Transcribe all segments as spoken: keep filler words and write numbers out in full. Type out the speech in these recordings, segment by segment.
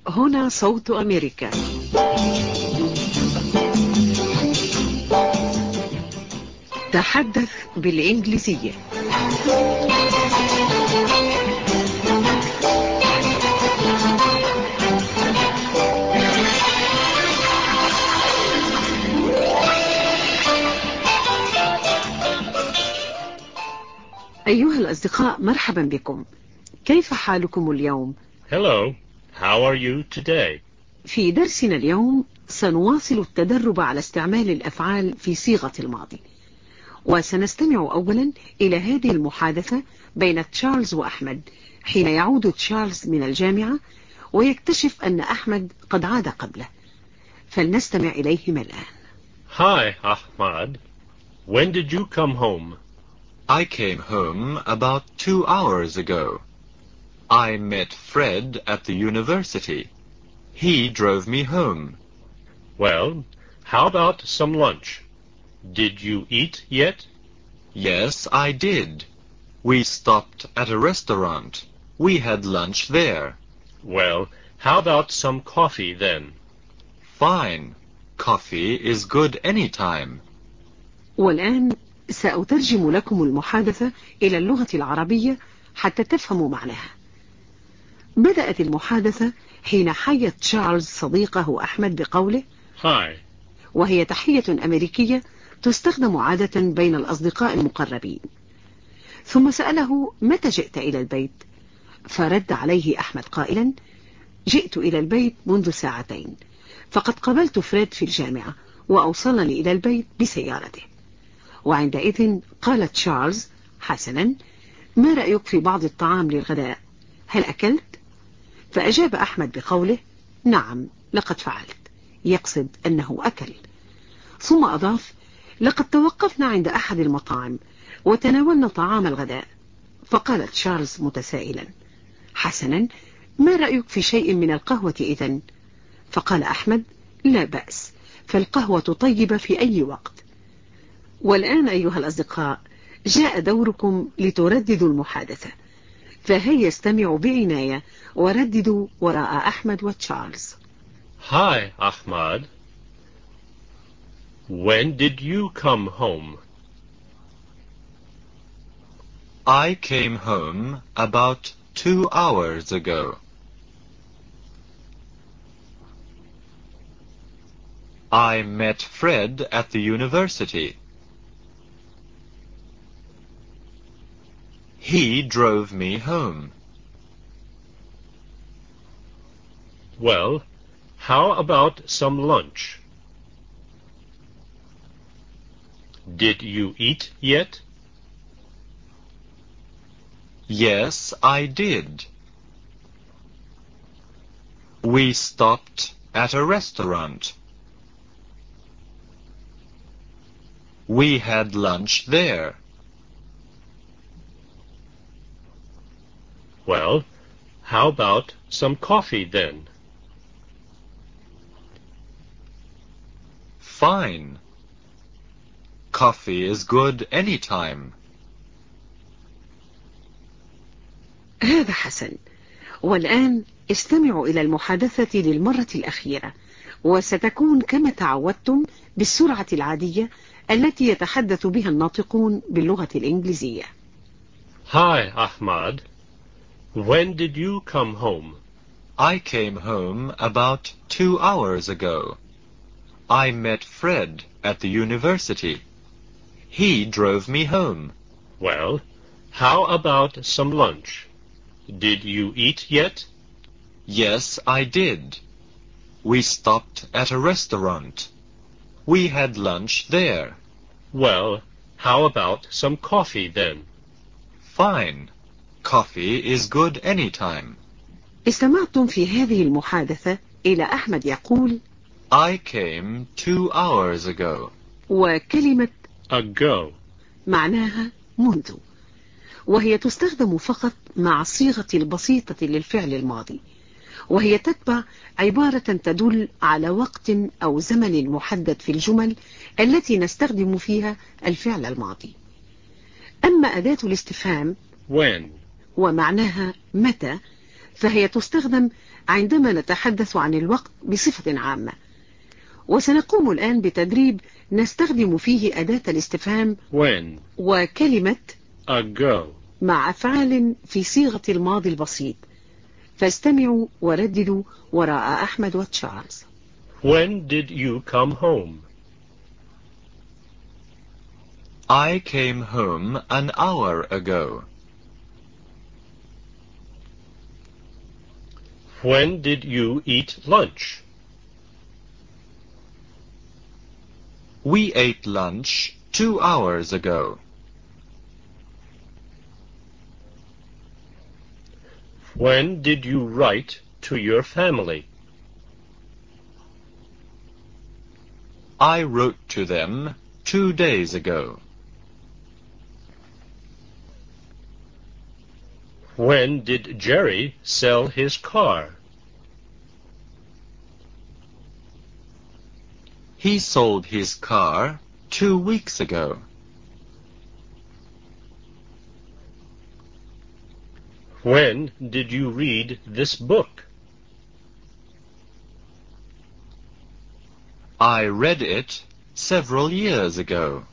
هنا صوت أمريكا. تحدث بالإنجليزية. أيها الأصدقاء، مرحبا بكم. كيف حالكم اليوم؟ Hello, how are you today? في درسنا اليوم سنواصل التدرب على استعمال الأفعال في صيغة الماضي، وسنستمع أولا إلى هذه المحادثة بين تشارلز وأحمد حين يعود تشارلز من الجامعة ويكتشف أن أحمد قد عاد قبله، فلنستمع إليهما الآن. Hi, Ahmad. When did you come home? I came home about two hours ago. I met Fred at the university. He drove me home. Well, how about some lunch? Did you eat yet? Yes, I did. We stopped at a restaurant. We had lunch there. Well, how about some coffee then? Fine. Coffee is good any time. والآن سأترجم لكم المحادثة إلى اللغة العربية حتى تفهموا معناها. بدأت المحادثة حين حيا تشارلز صديقه أحمد بقوله Hi. وهي تحية أمريكية تستخدم عادة بين الأصدقاء المقربين. ثم سأله متى جئت إلى البيت؟ فرد عليه أحمد قائلا جئت إلى البيت منذ ساعتين، فقد قابلت فريد في الجامعة وأوصلني إلى البيت بسيارته. وعندئذ قال تشارلز حسنا، ما رأيك في بعض الطعام للغداء؟ هل أكلت؟ فأجاب أحمد بقوله نعم لقد فعلت، يقصد أنه أكل. ثم أضاف لقد توقفنا عند أحد المطاعم وتناولنا طعام الغداء. فقال تشارلز متسائلا حسنا، ما رأيك في شيء من القهوة إذن؟ فقال أحمد لا بأس، فالقهوة طيبة في أي وقت. والآن أيها الأصدقاء جاء دوركم لترددوا المحادثة، فهيا استمعوا بعناية ورددوا وراء أحمد وتشارلز. Hi, Ahmad. When did you come home? I came home about two hours ago. I met Fred at the university. He drove me home. Well, how about some lunch? Did you eat yet? Yes, I did. We stopped at a restaurant. We had lunch there. Well, how about some coffee then? Fine. Coffee is good any time. هذا حسن. والآن استمعوا إلى المحادثة للمرة الأخيرة، وستكون كما تعودتم بالسرعة العادية التي يتحدث بها الناطقون باللغة الإنجليزية. Hi, Ahmad. When did you come home? I came home about two hours ago. I met Fred at the university. He drove me home. Well, how about some lunch? Did you eat yet? Yes, I did. We stopped at a restaurant. We had lunch there. Well, how about some coffee then? Fine. Coffee is good any time. استمعتم في هذه المحادثة إلى أحمد يقول I came two hours ago. وكلمة Ago. معناها منذ، وهي تستخدم فقط مع الصيغة البسيطة للفعل الماضي، وهي تتبع عبارة تدل على وقت أو زمن محدد في الجمل التي نستخدم فيها الفعل الماضي. أما أداة الاستفهام When. ومعناها متى، فهي تستخدم عندما نتحدث عن الوقت بصفة عامة. وسنقوم الآن بتدريب نستخدم فيه أداة الاستفهام when, وكلمة ago. مع أفعال في صيغة الماضي البسيط. فاستمعوا ورددوا وراء أحمد وتشارلز. When did you come home? I came home an hour ago. When did you eat lunch? We ate lunch two hours ago. When did you write to your family? I wrote to them two days ago. When did Jerry sell his car? He sold his car two weeks ago. When did you read this book? I read it several years ago.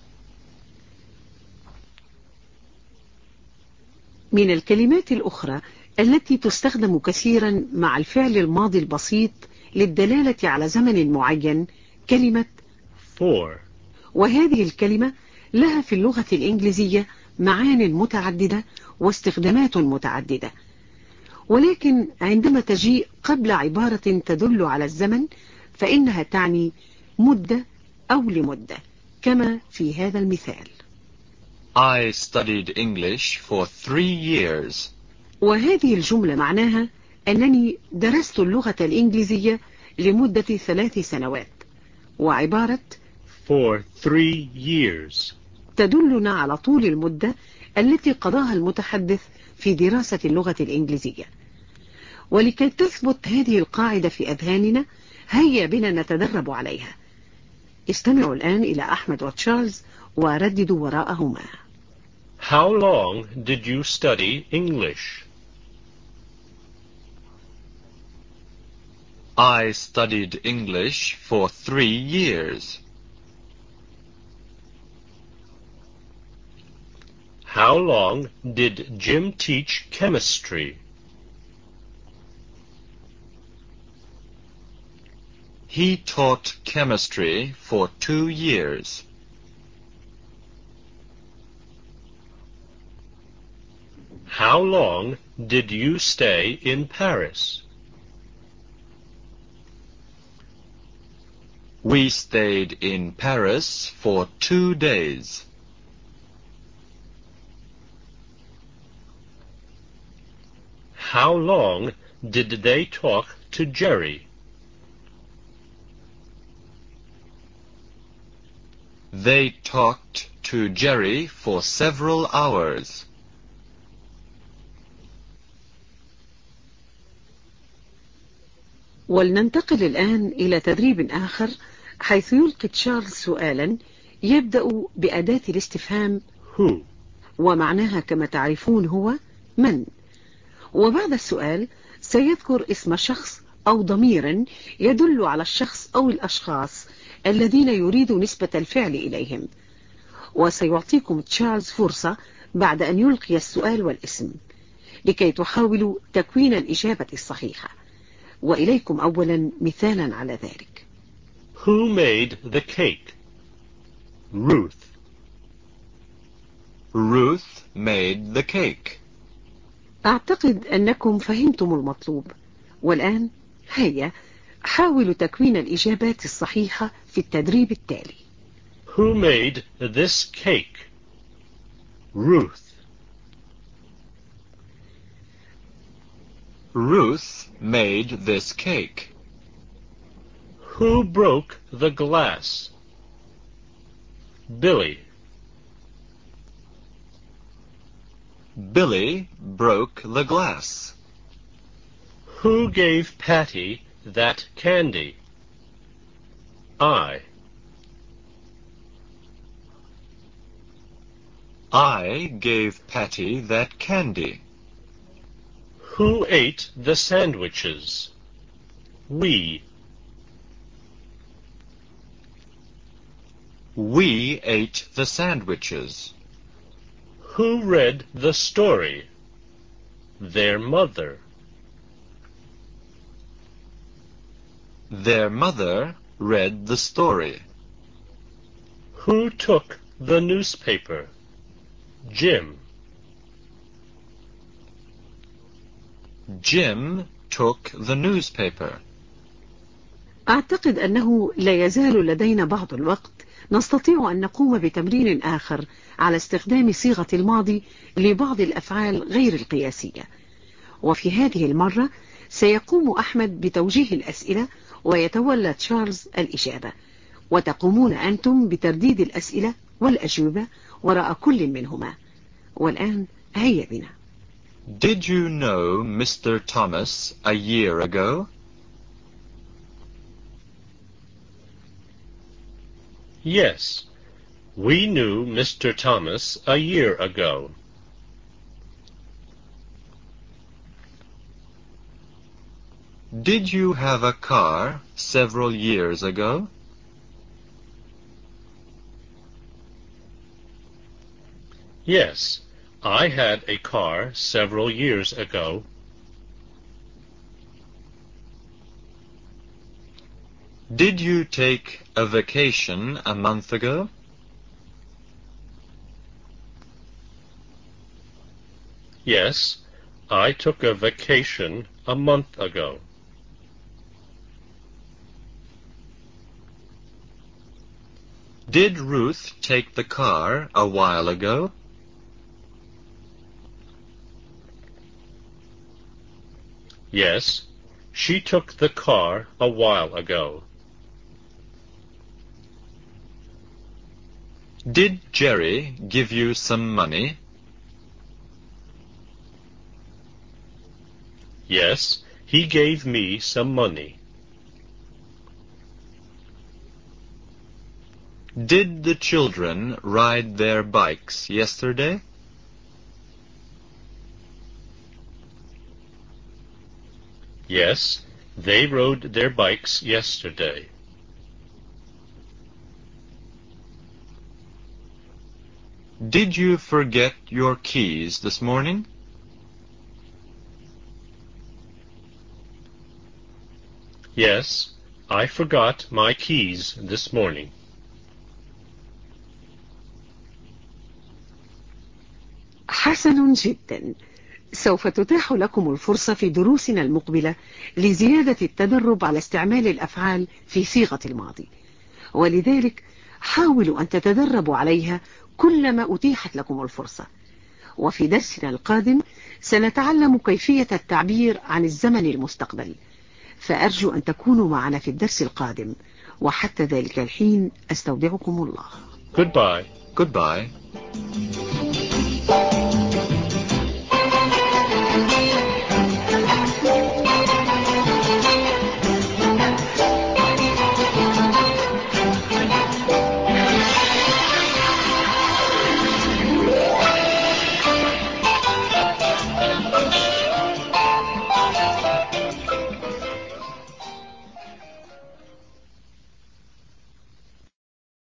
من الكلمات الأخرى التي تستخدم كثيرا مع الفعل الماضي البسيط للدلالة على زمن معين كلمة for. وهذه الكلمة لها في اللغة الإنجليزية معان متعددة واستخدامات متعددة، ولكن عندما تجيء قبل عبارة تدل على الزمن فإنها تعني مدة أو لمدة، كما في هذا المثال. I studied English for three years. وهذه الجملة معناها أنني درست اللغة الإنجليزية لمدة ثلاث سنوات، وعبارة for three years تدلنا على طول المدة التي قضاها المتحدث في دراسة اللغة الإنجليزية. ولكي تثبت هذه القاعدة في أذهاننا هيا بنا نتدرب عليها. استمعوا الآن إلى أحمد وتشارلز ورددوا وراءهما. How long did you study English? I studied English for three years. How long did Jim teach chemistry? He taught chemistry for two years. How long did you stay in Paris? We stayed in Paris for two days. How long did they talk to Jerry? They talked to Jerry for several hours. ولننتقل الآن إلى تدريب آخر حيث يلقي تشارلز سؤالا يبدأ بأداة الاستفهام Who? ومعناها كما تعرفون هو من، وبعد السؤال سيذكر اسم شخص أو ضمير يدل على الشخص أو الأشخاص الذين يريد نسبة الفعل إليهم، وسيعطيكم تشارلز فرصة بعد أن يلقي السؤال والاسم لكي تحاولوا تكوين الإجابة الصحيحة. وإليكم أولا مثالا على ذلك. Who made the cake? Ruth. Ruth made the cake. أعتقد أنكم فهمتم المطلوب، والآن هيا حاولوا تكوين الإجابات الصحيحة في التدريب التالي. Who made this cake? Ruth. Ruth made this cake. Who broke the glass? Billy. Billy broke the glass. Who gave Patty that candy? I. I gave Patty that candy. Who ate the sandwiches? We. We ate the sandwiches. Who read the story? Their mother. Their mother read the story. Who took the newspaper? Jim. Jim took the newspaper. أعتقد أنه لا يزال لدينا بعض الوقت نستطيع أن نقوم بتمرين آخر على استخدام صيغة الماضي لبعض الأفعال غير القياسية. وفي هذه المرة سيقوم أحمد بتوجيه الأسئلة ويتولى تشارلز الإجابة، وتقومون أنتم بترديد الأسئلة والأجوبة وراء كل منهما. والآن هيا بنا. Did you know Mister Thomas a year ago? Yes, we knew Mister Thomas a year ago. Did you have a car several years ago? Yes, I had a car several years ago. Did you take a vacation a month ago? Yes, I took a vacation a month ago. Did Ruth take the car a while ago? Yes, she took the car a while ago. Did Jerry give you some money? Yes, he gave me some money. Did the children ride their bikes yesterday? Yes, they rode their bikes yesterday. Did you forget your keys this morning? Yes, I forgot my keys this morning. حسن جدا. سوف تتاح لكم الفرصة في دروسنا المقبلة لزيادة التدرب على استعمال الأفعال في صيغة الماضي، ولذلك حاولوا أن تتدربوا عليها كلما أتيحت لكم الفرصة. وفي درسنا القادم سنتعلم كيفية التعبير عن الزمن المستقبل، فأرجو أن تكونوا معنا في الدرس القادم، وحتى ذلك الحين أستودعكم الله. Goodbye. Goodbye.